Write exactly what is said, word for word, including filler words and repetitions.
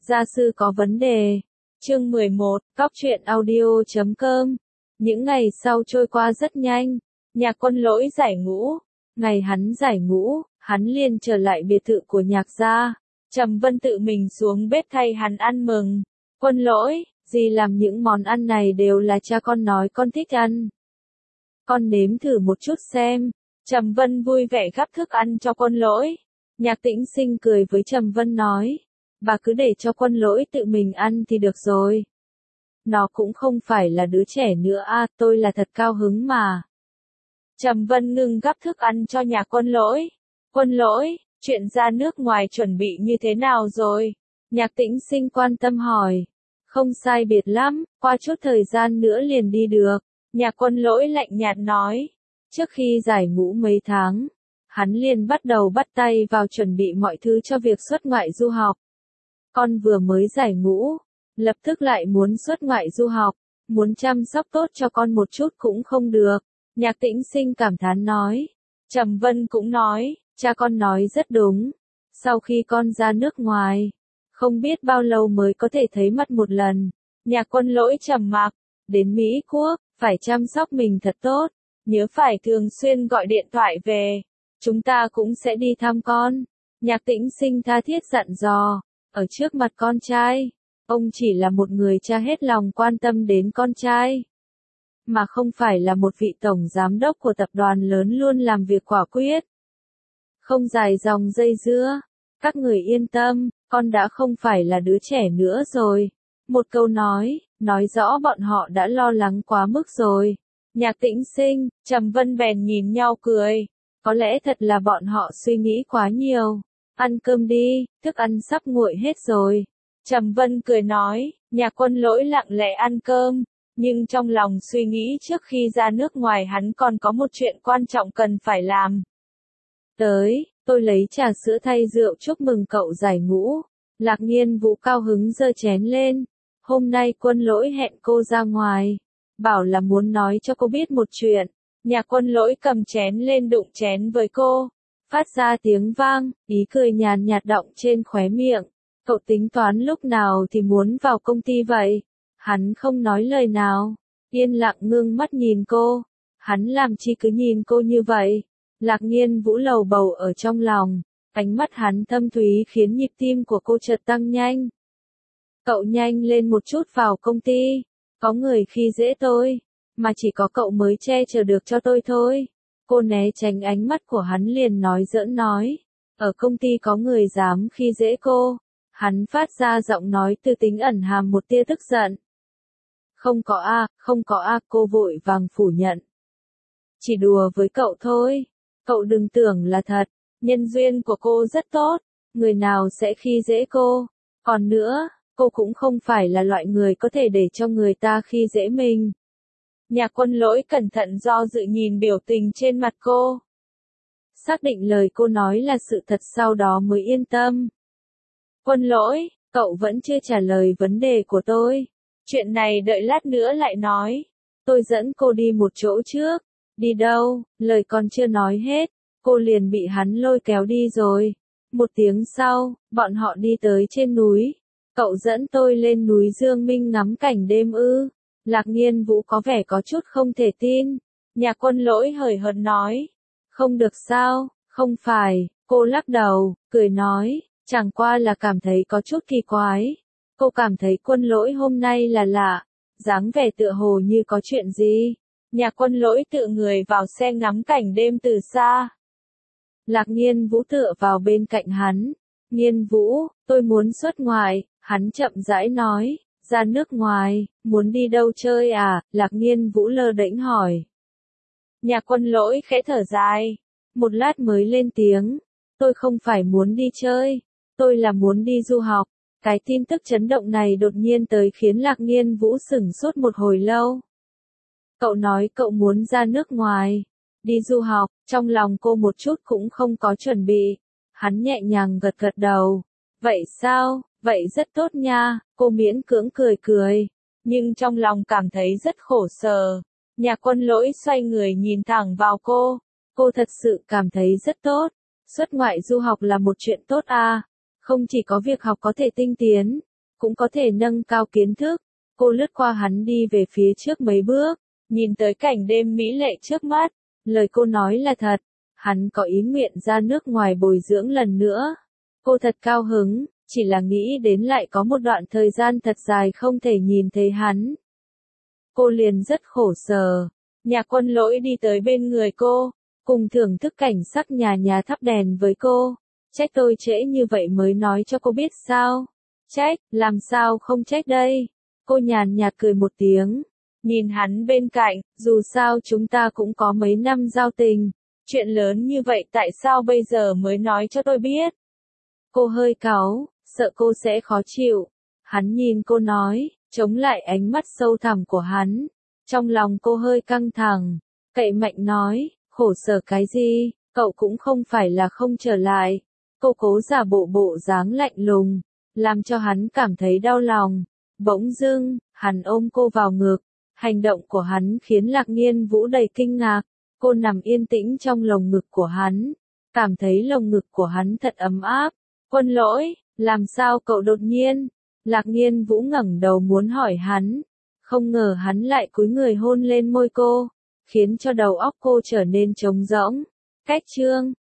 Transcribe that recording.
Gia sư có vấn đề. Chương mười một, cóc truyện audio chấm com. Những ngày sau trôi qua rất nhanh. Nhạc Quân Lỗi giải ngũ. Ngày hắn giải ngũ, hắn liền trở lại biệt thự của Nhạc gia. Trầm Vân tự mình xuống bếp thay hắn ăn mừng. Quân Lỗi, dì làm những món ăn này đều là cha con nói con thích ăn. Con nếm thử một chút xem. Trầm Vân vui vẻ gắp thức ăn cho Quân Lỗi. Nhạc Tĩnh Sinh cười với Trầm Vân nói. Bà cứ để cho Quân Lỗi tự mình ăn thì được rồi. Nó cũng không phải là đứa trẻ nữa à, tôi là thật cao hứng mà. Trầm Vân ngừng gắp thức ăn cho Nhạc Quân Lỗi. Quân Lỗi, chuyện ra nước ngoài chuẩn bị như thế nào rồi? Nhạc Tĩnh Sinh quan tâm hỏi. Không sai biệt lắm, qua chút thời gian nữa liền đi được. Nhạc Quân Lỗi lạnh nhạt nói. Trước khi giải ngũ mấy tháng, hắn liền bắt đầu bắt tay vào chuẩn bị mọi thứ cho việc xuất ngoại du học. Con vừa mới giải ngũ, lập tức lại muốn xuất ngoại du học, muốn chăm sóc tốt cho con một chút cũng không được. Nhạc Tĩnh Sinh cảm thán nói. Trầm Vân cũng nói, cha con nói rất đúng. Sau khi con ra nước ngoài, không biết bao lâu mới có thể thấy mặt một lần. Nhạc Quân Lỗi trầm mặc, đến Mỹ Quốc, phải chăm sóc mình thật tốt, nhớ phải thường xuyên gọi điện thoại về. Chúng ta cũng sẽ đi thăm con. Nhạc Tĩnh Sinh tha thiết dặn dò. Ở trước mặt con trai, ông chỉ là một người cha hết lòng quan tâm đến con trai, mà không phải là một vị tổng giám đốc của tập đoàn lớn luôn làm việc quả quyết. Không dài dòng dây dưa, các người yên tâm, con đã không phải là đứa trẻ nữa rồi. Một câu nói, nói rõ bọn họ đã lo lắng quá mức rồi. Nhạc Tĩnh Sinh, Trầm Vân bèn nhìn nhau cười. Có lẽ thật là bọn họ suy nghĩ quá nhiều. Ăn cơm đi, thức ăn sắp nguội hết rồi. Trầm Vân cười nói, Nhạc Quân Lỗi lặng lẽ ăn cơm, nhưng trong lòng suy nghĩ trước khi ra nước ngoài hắn còn có một chuyện quan trọng cần phải làm. Tới, tôi lấy trà sữa thay rượu chúc mừng cậu giải ngũ. Lạc Nhiên Vũ cao hứng giơ chén lên. Hôm nay Quân Lỗi hẹn cô ra ngoài, bảo là muốn nói cho cô biết một chuyện. Nhạc Quân Lỗi cầm chén lên đụng chén với cô. Phát ra tiếng vang, ý cười nhàn nhạt đọng trên khóe miệng. Cậu tính toán lúc nào thì muốn vào công ty vậy? Hắn không nói lời nào, yên lặng ngưng mắt nhìn cô. Hắn làm chi cứ nhìn cô như vậy? Lạc Nhiên Vũ lầu bầu ở trong lòng, ánh mắt hắn thâm thúy khiến nhịp tim của cô chợt tăng nhanh. Cậu nhanh lên một chút vào công ty, có người khi dễ tôi, mà chỉ có cậu mới che chở được cho tôi thôi. Cô né tránh ánh mắt của hắn liền nói giỡn nói. Ở công ty có người dám khi dễ cô. Hắn phát ra giọng nói từ tính ẩn hàm một tia tức giận. Không có a, không có a, cô vội vàng phủ nhận. Chỉ đùa với cậu thôi. Cậu đừng tưởng là thật. Nhân duyên của cô rất tốt. Người nào sẽ khi dễ cô. Còn nữa, cô cũng không phải là loại người có thể để cho người ta khi dễ mình. Nhạc Quân Lỗi cẩn thận do dự nhìn biểu tình trên mặt cô. Xác định lời cô nói là sự thật sau đó mới yên tâm. Quân Lỗi, cậu vẫn chưa trả lời vấn đề của tôi. Chuyện này đợi lát nữa lại nói. Tôi dẫn cô đi một chỗ trước. Đi đâu? Lời còn chưa nói hết, cô liền bị hắn lôi kéo đi rồi. Một tiếng sau, bọn họ đi tới trên núi. Cậu dẫn tôi lên núi Dương Minh ngắm cảnh đêm ư? Lạc Nhiên Vũ có vẻ có chút không thể tin. Nhạc Quân Lỗi hời hợt nói. Không được sao, không phải, cô lắc đầu, cười nói, chẳng qua là cảm thấy có chút kỳ quái. Cô cảm thấy Quân Lỗi hôm nay là lạ, dáng vẻ tựa hồ như có chuyện gì. Nhạc Quân Lỗi tự người vào xe ngắm cảnh đêm từ xa. Lạc Nhiên Vũ tựa vào bên cạnh hắn. Nhiên Vũ, tôi muốn xuất ngoại, hắn chậm rãi nói. Ra nước ngoài, muốn đi đâu chơi à? Lạc Nhiên Vũ lơ đễnh hỏi. Nhạc Quân Lỗi khẽ thở dài. Một lát mới lên tiếng. Tôi không phải muốn đi chơi. Tôi là muốn đi du học. Cái tin tức chấn động này đột nhiên tới khiến Lạc Nhiên Vũ sửng sốt một hồi lâu. Cậu nói cậu muốn ra nước ngoài. Đi du học, trong lòng cô một chút cũng không có chuẩn bị. Hắn nhẹ nhàng gật gật đầu. Vậy sao? Vậy rất tốt nha, cô miễn cưỡng cười cười, nhưng trong lòng cảm thấy rất khổ sở. Nhạc Quân Lỗi xoay người nhìn thẳng vào cô, cô thật sự cảm thấy rất tốt. Xuất ngoại du học là một chuyện tốt à, không chỉ có việc học có thể tinh tiến, cũng có thể nâng cao kiến thức. Cô lướt qua hắn đi về phía trước mấy bước, nhìn tới cảnh đêm mỹ lệ trước mắt. Lời cô nói là thật, hắn có ý nguyện ra nước ngoài bồi dưỡng lần nữa. Cô thật cao hứng, chỉ là nghĩ đến lại có một đoạn thời gian thật dài không thể nhìn thấy hắn. Cô liền rất khổ sở. Nhạc Quân Lỗi đi tới bên người cô, cùng thưởng thức cảnh sắc nhà nhà thắp đèn với cô. Trách tôi trễ như vậy mới nói cho cô biết sao? Trách, làm sao không trách đây? Cô nhàn nhạt cười một tiếng, nhìn hắn bên cạnh, dù sao chúng ta cũng có mấy năm giao tình. Chuyện lớn như vậy tại sao bây giờ mới nói cho tôi biết? Cô hơi cáu, sợ cô sẽ khó chịu. Hắn nhìn cô nói, chống lại ánh mắt sâu thẳm của hắn. Trong lòng cô hơi căng thẳng, cậy mạnh nói, khổ sở cái gì, cậu cũng không phải là không trở lại. Cô cố giả bộ bộ dáng lạnh lùng, làm cho hắn cảm thấy đau lòng. Bỗng dưng, hắn ôm cô vào ngực. Hành động của hắn khiến Lạc Nghiên Vũ đầy kinh ngạc. Cô nằm yên tĩnh trong lồng ngực của hắn, cảm thấy lồng ngực của hắn thật ấm áp. Quân Lỗi, làm sao cậu đột nhiên? Lạc Nghiên Vũ ngẩng đầu muốn hỏi hắn, không ngờ hắn lại cúi người hôn lên môi cô, khiến cho đầu óc cô trở nên trống rỗng. Cách chương